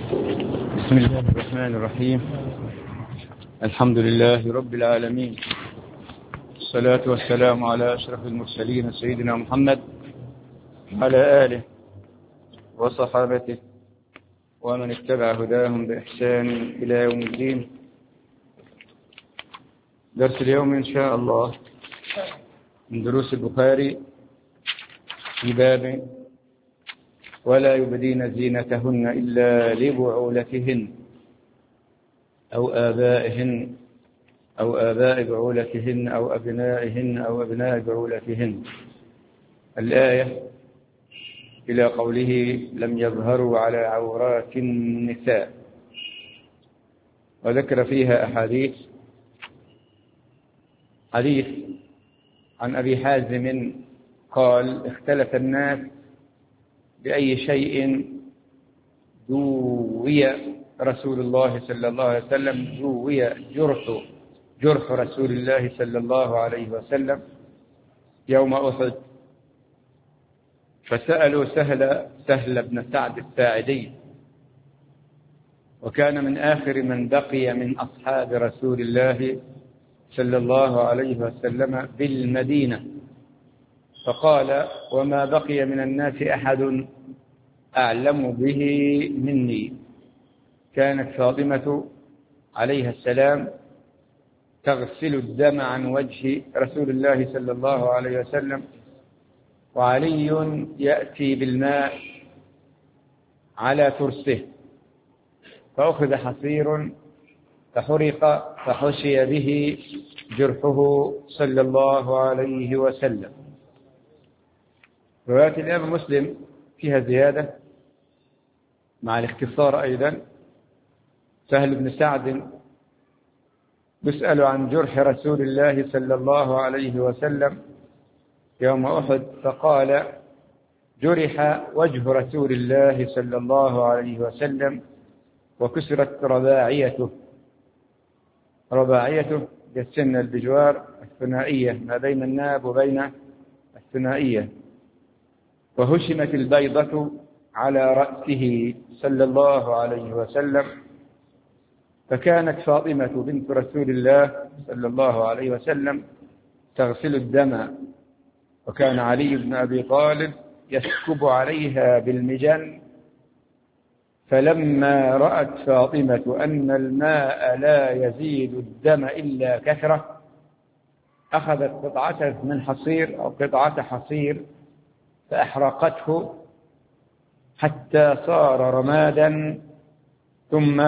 بسم الله الرحمن الرحيم. الحمد لله رب العالمين، الصلاة والسلام على أشرف المرسلين سيدنا محمد وعلى آله وصحابته ومن اتبع هداهم بإحسان إلى يوم الدين. درس اليوم إن شاء الله من دروس البخاري في باب ولا يبدين زينتهن إلا لبعولتهن أو آبائهن أو آباء بعولتهن أو أبنائهن أو أبناء بعولتهن، الآية إلى قوله لم يظهروا على عورات النساء. وذكر فيها حديث عن أبي حازم قال اختلف الناس بأي شيء دوي رسول الله صلى الله عليه وسلم، دوي جرح رسول الله صلى الله عليه وسلم يوم أحد، فسألوا سهل بن سعد الساعدي، وكان من آخر من بقي من أصحاب رسول الله صلى الله عليه وسلم بالمدينة، فقال وما بقي من الناس أحد أعلم به مني. كانت فاطمة عليها السلام تغسل الدم عن وجه رسول الله صلى الله عليه وسلم، وعلي يأتي بالماء على ترسه، فأخذ حصير فحرق فحشي به جرحه صلى الله عليه وسلم. رواية الإمام مسلم فيها زيادة مع الاختصار أيضا. سهل بن سعد يسأل عن جرح رسول الله صلى الله عليه وسلم يوم أحد، فقال جرح وجه رسول الله صلى الله عليه وسلم وكسرت رباعيته. رباعيته السن البجوار الثنائية ما بين الناب وبين الثنائية، وهشمت البيضة على رأسه صلى الله عليه وسلم. فكانت فاطمة بنت رسول الله صلى الله عليه وسلم تغسل الدم، وكان علي بن أبي طالب يسكب عليها بالمجن، فلما رأت فاطمة أن الماء لا يزيد الدم إلا كثرة، أخذت قطعة من حصير أو قطعة حصير فأحرقته حتى صار رمادا، ثم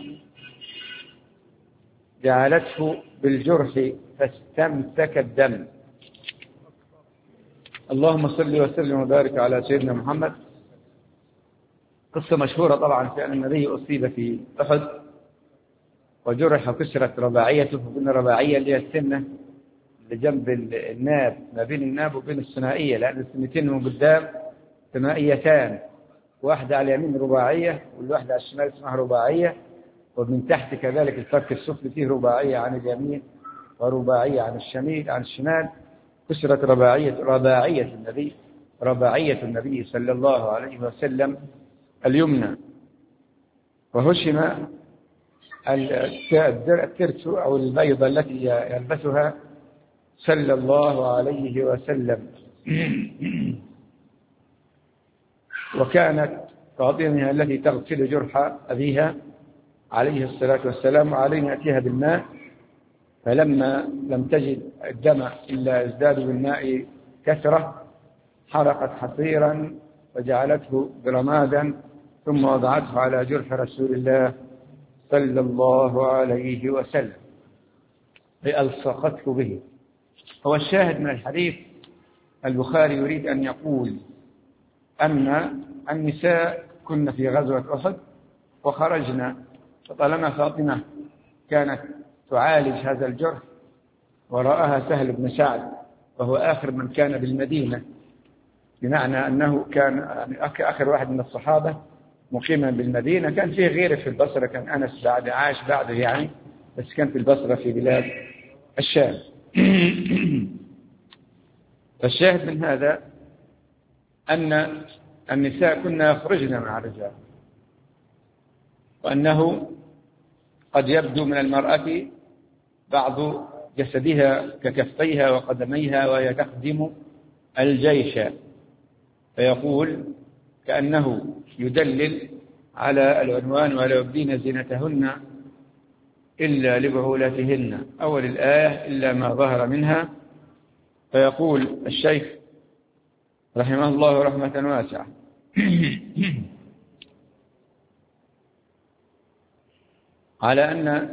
جعلته بالجرح فاستمسك الدم. اللهم صل وسلم وبارك على سيدنا محمد. قصة مشهورة طبعا في أن النبي أصيب في أحد وجرح وكسرت رباعيته. وقلنا رباعية اللي هي السنة اللي جنب الناب، ما بين الناب وبين الثنائية، لأن السنتين من قدام ثنائيتان، واحدة على اليمين رباعية والواحدة على الشمال اسمها رباعية، ومن تحت كذلك الفك السفلي فيه رباعية عن اليمين ورباعية عن الشمال. كسرت رباعية النبي صلى الله عليه وسلم اليمنى، وهشم الترس أو البيضة التي يلبسها صلى الله عليه وسلم. وكانت فاطمة التي تغسل جرح أبيها عليه الصلاة والسلام، وعليه يأتيها بالماء، فلما لم تجد الدم إلا ازداد بالماء كثرة حرقت حصيرا وجعلته برمادا، ثم وضعته على جرح رسول الله صلى الله عليه وسلم فألصقته به. هو الشاهد من الحديث البخاري يريد أن يقول أن النساء كن في غزوة أحد وخرجنا، فطالما فاطمة كانت تعالج هذا الجرح ورآها سهل بن سعد وهو آخر من كان بالمدينة، بمعنى أنه كان آخر واحد من الصحابة مقيما بالمدينة. كان فيه غيره في البصرة، كان أنس عاش بعده يعني، بس كان في البصرة في بلاد الشام. فالشاهد من هذا أن النساء كنا يخرجن مع الرجال، وأنه قد يبدو من المرأة بعض جسدها ككفيها وقدميها وهي تخدم الجيش، فيقول كأنه يدلل على العنوان: ولا يبدين زينتهن إلا لبعولتهن، أول الآية: إلا ما ظهر منها. فيقول الشيخ رحمه الله رحمة واسعة: على أن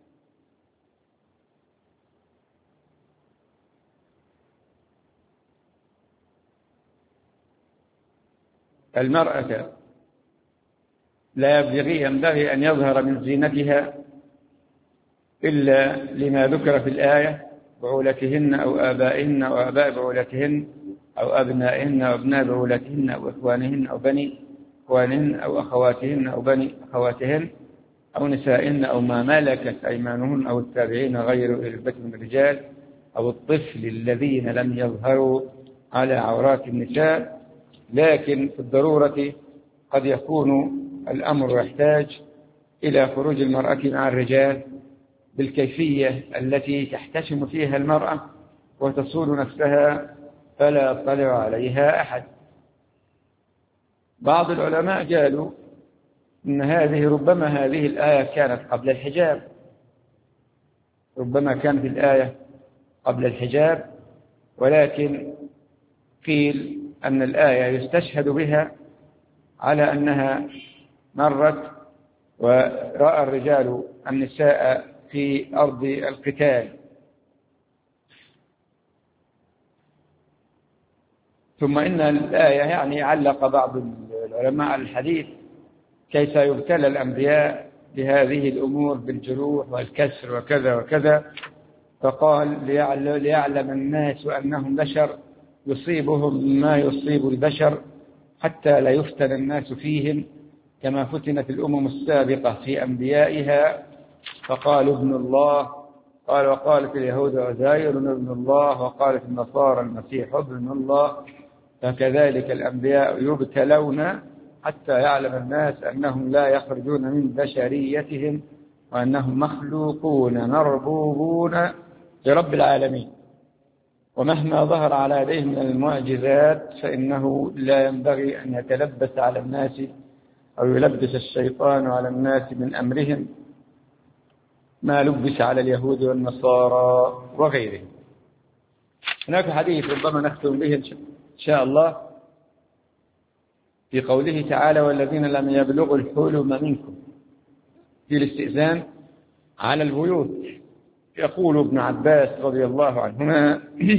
المرأة لا ينبغي أن يظهر من زينتها إلا لما ذكر في الآية: بعولتهن أو آبائهن أو آباء بعولتهن أو أبنائهن أو أبناء بعولتهن أو إخوانهن أو بني إخوانهن أو أخواتهن أو بني أخواتهن أو نسائهن أو ما ملكت أيمانهن أو التابعين غير أولي الإربة من الرجال أو الطفل الذين لم يظهروا على عورات النساء. لكن في الضرورة قد يكون الأمر يحتاج إلى خروج المرأة مع الرجال بالكيفية التي تحتشم فيها المرأة وتصون نفسها فلا يطلع عليها أحد. بعض العلماء قالوا إن ربما هذه الآية كانت قبل الحجاب، ربما كانت الآية قبل الحجاب، ولكن قيل أن الآية يستشهد بها على أنها مرت ورأى الرجال النساء في أرض القتال، ثم إن الآية يعني علق بعض العلماء على الحديث: كيف يبتلى الأنبياء بهذه الأمور بالجروح والكسر وكذا وكذا، فقال: ليعلم الناس أنهم بشر يصيبهم ما يصيب البشر حتى لا يفتن الناس فيهم كما فتنت الأمم السابقة في أنبيائها فقالوا ابن الله، قال: وقالت اليهود عزير ابن الله، وقالت النصارى المسيح ابن الله، فكذلك الأنبياء يبتلون حتى يعلم الناس أنهم لا يخرجون من بشريتهم وأنهم مخلوقون مربوبون لرب العالمين. ومهما ظهر على يديه من المعجزات فإنه لا ينبغي أن يتلبس على الناس أو يلبس الشيطان على الناس من أمرهم ما لبس على اليهود والنصارى وغيرهم. هناك حديث ربما نختم به إن شاء الله في قوله تعالى: والذين لم يبلغوا الحلم منكم، في الاستئذان على البيوت. يقول ابن عباس رضي الله عنهما: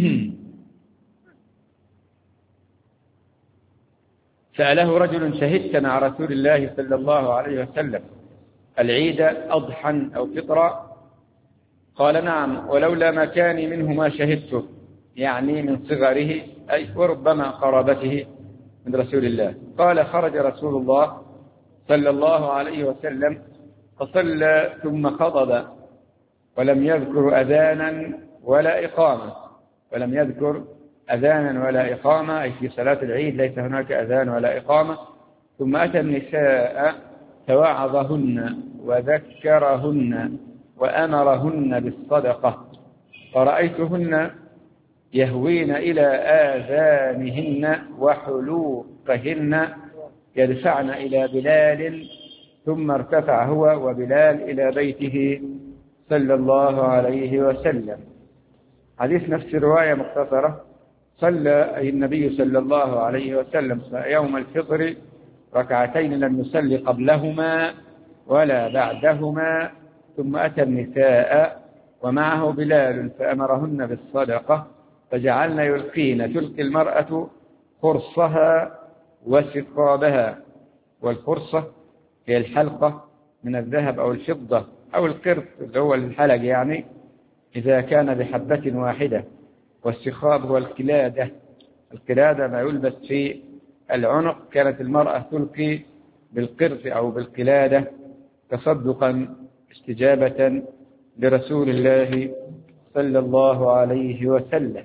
سأله رجل: شهدت مع رسول الله صلى الله عليه وسلم العيد أضحى أو فطرا؟ قال: نعم، ولولا ما كان منه ما شهدته، يعني من صغره أي وربما قرابته من رسول الله. قال: خرج رسول الله صلى الله عليه وسلم فصلى ثم خطب ولم يذكر أذانا ولا إقامة، ولم يذكر أذانا ولا إقامة، أي في صلاة العيد ليس هناك أذان ولا إقامة. ثم أتى النساء فوعظهن وذكرهن وأمرهن بالصدقة، فرأيتهن يهوين إلى آذانهن وحلوقهن يدفعن إلى بلال، ثم ارتفع هو وبلال إلى بيته صلى الله عليه وسلم. حديث نفس الرواية مختصرة: صلى أي النبي صلى الله عليه وسلم يوم الفطر ركعتين لم يصلي قبلهما ولا بعدهما، ثم أتى النساء ومعه بلال فأمرهن بالصدقة فجعلن يلقين، تلقي المرأة خرصها وسقابها، والخرصة هي الحلقة من الذهب أو الفضة أو القرط اللي هو الحلق يعني إذا كان بحبة واحدة، والسخاب هو القلادة. القلادة ما يلبس في العنق، كانت المرأة تلقي بالقرط أو بالقلادة تصدقا استجابة لرسول الله صلى الله عليه وسلم.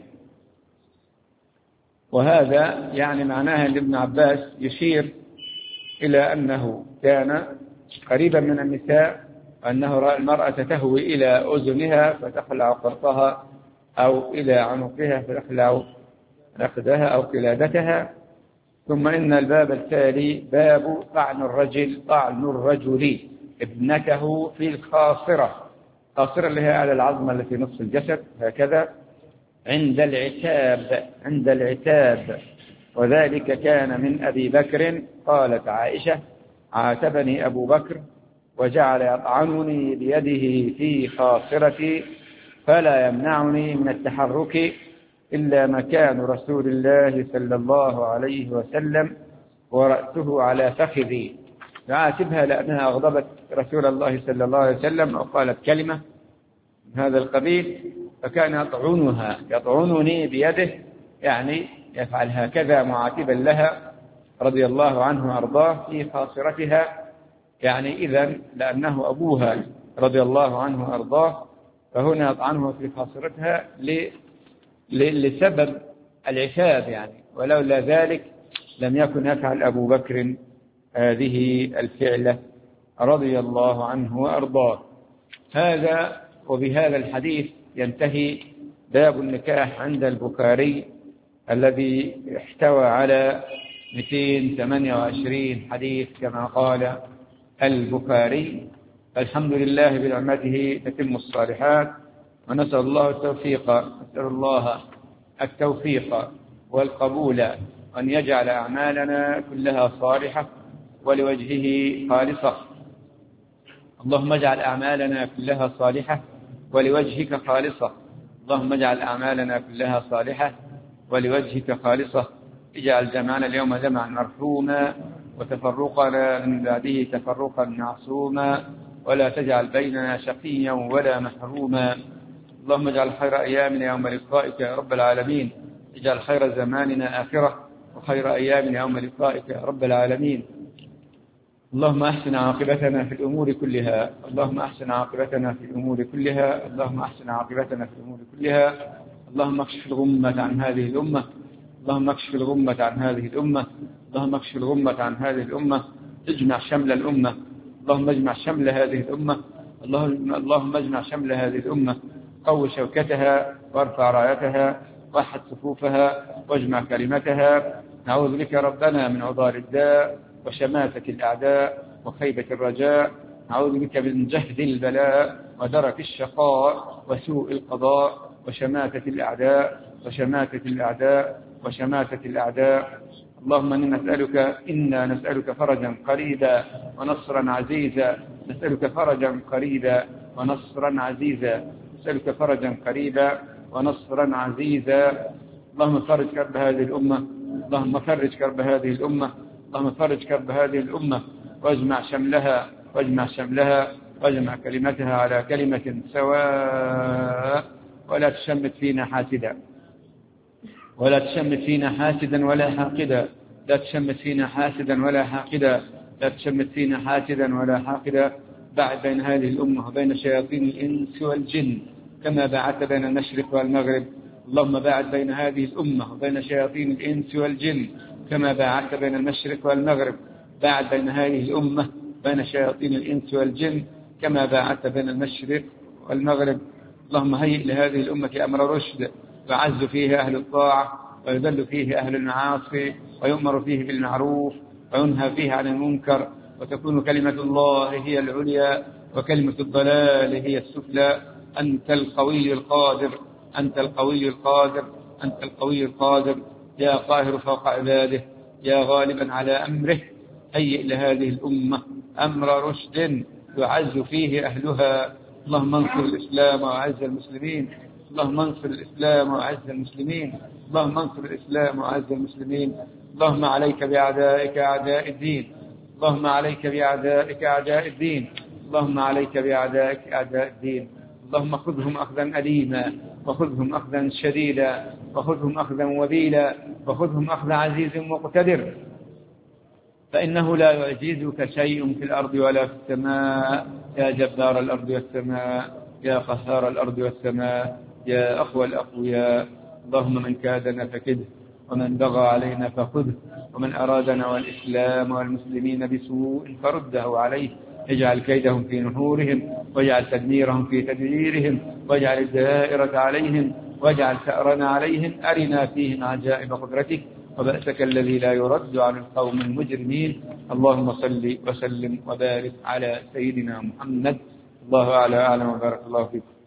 وهذا يعني معناها أن ابن عباس يشير إلى أنه كان قريبا من النساء، أنه رأى المرأة تهوي إلى أذنها فتخلع قرطها، أو إلى عنقها فتخلع نخدها أو قلادتها. ثم إن الباب التالي باب طعن الرجل ابنته في الخاصرة. الخاصرة اللي هي على العظمة التي نصف الجسد هكذا، عند العتاب. وذلك كان من أبي بكر. قالت عائشة: عاتبني أبو بكر وجعل يطعنني بيده في خاصرتي فلا يمنعني من التحرك إلا مكان رسول الله صلى الله عليه وسلم ورأسه على فخذي. فعاتبها لأنها أغضبت رسول الله صلى الله عليه وسلم أو قالت كلمة من هذا القبيل، فكان يطعنني بيده، يعني يفعل هكذا معاتبا لها رضي الله عنه وأرضاه في خاصرتها. يعني إذن لأنه أبوها رضي الله عنه وأرضاه، فهنا يطعنه في خاصرتها لسبب العتاب يعني، ولولا ذلك لم يكن يفعل أبو بكر هذه الفعلة رضي الله عنه وأرضاه. هذا وبهذا الحديث ينتهي باب النكاح عند البخاري، الذي احتوى على 228 حديث كما قال البخاري. الحمد لله بنعمته تتم الصالحات، ونسأل الله التوفيق والقبول، وأن يجعل أعمالنا كلها صالحة ولوجهه خالصة. اللهم اجعل أعمالنا كلها صالحة ولوجهك خالصة. اللهم اجعل أعمالنا كلها صالحة ولوجهك خالصة. اجعل جمعنا اليوم جمعا مرحوما، وتفرقنا من بعده تفرقا معصوما، ولا تجعل بيننا شقيا ولا محروما. اللهم اجعل خير أيامنا يوم لقائك يا رب العالمين. اجعل خير زماننا آخرة، وخير أيامنا يوم لقائك يا رب العالمين. اللهم أحسن عاقبتنا في الأمور كلها. اللهم أحسن عاقبتنا في الأمور كلها. اللهم أحسن عاقبتنا في الأمور كلها. اللهم اكشف الغمة عن هذه الأمة. اللهم اكشف الغمة عن هذه الأمة. اللهم اكشف الغمة عن هذه الأمة. اجمع شمل الأمة. اللهم اجمع شمل هذه الأمة. اللهم اجمع شمل هذه الأمة. قوي شوكتها وارفع رايتها، وحد صفوفها واجمع كلمتها. نعوذ بك ربنا من عضال الداء وشماتة الأعداء وخيبة الرجاء. نعوذ بك من جهد البلاء ودرك الشقاء وسوء القضاء وشماتة الأعداء. اللهم إنا نسألك فرجا قريبا ونصرا عزيزا. نسألك فرجا قريبا ونصرا عزيزا. نسألك فرجا قريبا ونصرا عزيزا. اللهم فرج كرب هذه الأمة. اللهم فرج كرب هذه الأمة. اللهم فرج كرب هذه الأمة، واجمع شملها واجمع كلمتها على كلمة سواء. ولا تشمت فينا حاسدا ولا حاقدا. لا تشمت فينا حاسدا ولا حاقدا. بعد بين هذه الأمة وبين شياطين الإنس والجن كما بعدت بين المشرق والمغرب. اللهم باعد بين هذه الأمة وبين شياطين الإنس والجن كما باعدت بين المشرق والمغرب. باعد بين هذه الأمة بين شياطين الإنس والجن كما باعدت بين المشرق والمغرب. اللهم هيئ لهذه الأمة أمر رشد، يعز فيه أهل الطاعة ويذل فيه أهل المعاصي، ويؤمر فيه بالمعروف وينهى فيه عن المنكر، وتكون كلمة الله هي العليا وكلمة الضلال هي السفلى. أنت القوي القادر يا قاهر فوق عباده، يا غالبا على أمره. هيئ لهذه الأمة أمر رشد يعز فيه أهلها. اللهم انصر الإسلام وأعز المسلمين. اللهم عليك بأعدائك أعداء الدين. اللهم خذهم أخذا أليما، وخذهم أخذا شديدا، وخذهم أخذا وبيلا، وخذهم أخذ عزيز مقتدر، فإنه لا يعجزك شيء في الأرض ولا في السماء. يا جبار الأرض والسماء، يا قهار الأرض والسماء، يا أقوى الأقوياء. اللهم من كادنا فكده، ومن بغى علينا فخذه، ومن أرادنا والإسلام والمسلمين بسوء فرده عليه. اجعل كيدهم في نحورهم، واجعل تدميرهم في تدميرهم، واجعل الدائرة عليهم، واجعل ثأرنا عليهم. أرنا فيهم عجائب قدرتك وبأسك الذي لا يرد عن القوم المجرمين. اللهم صل وسلم وبارك على سيدنا محمد. الله أعلى أعلم وبارك الله فيكم.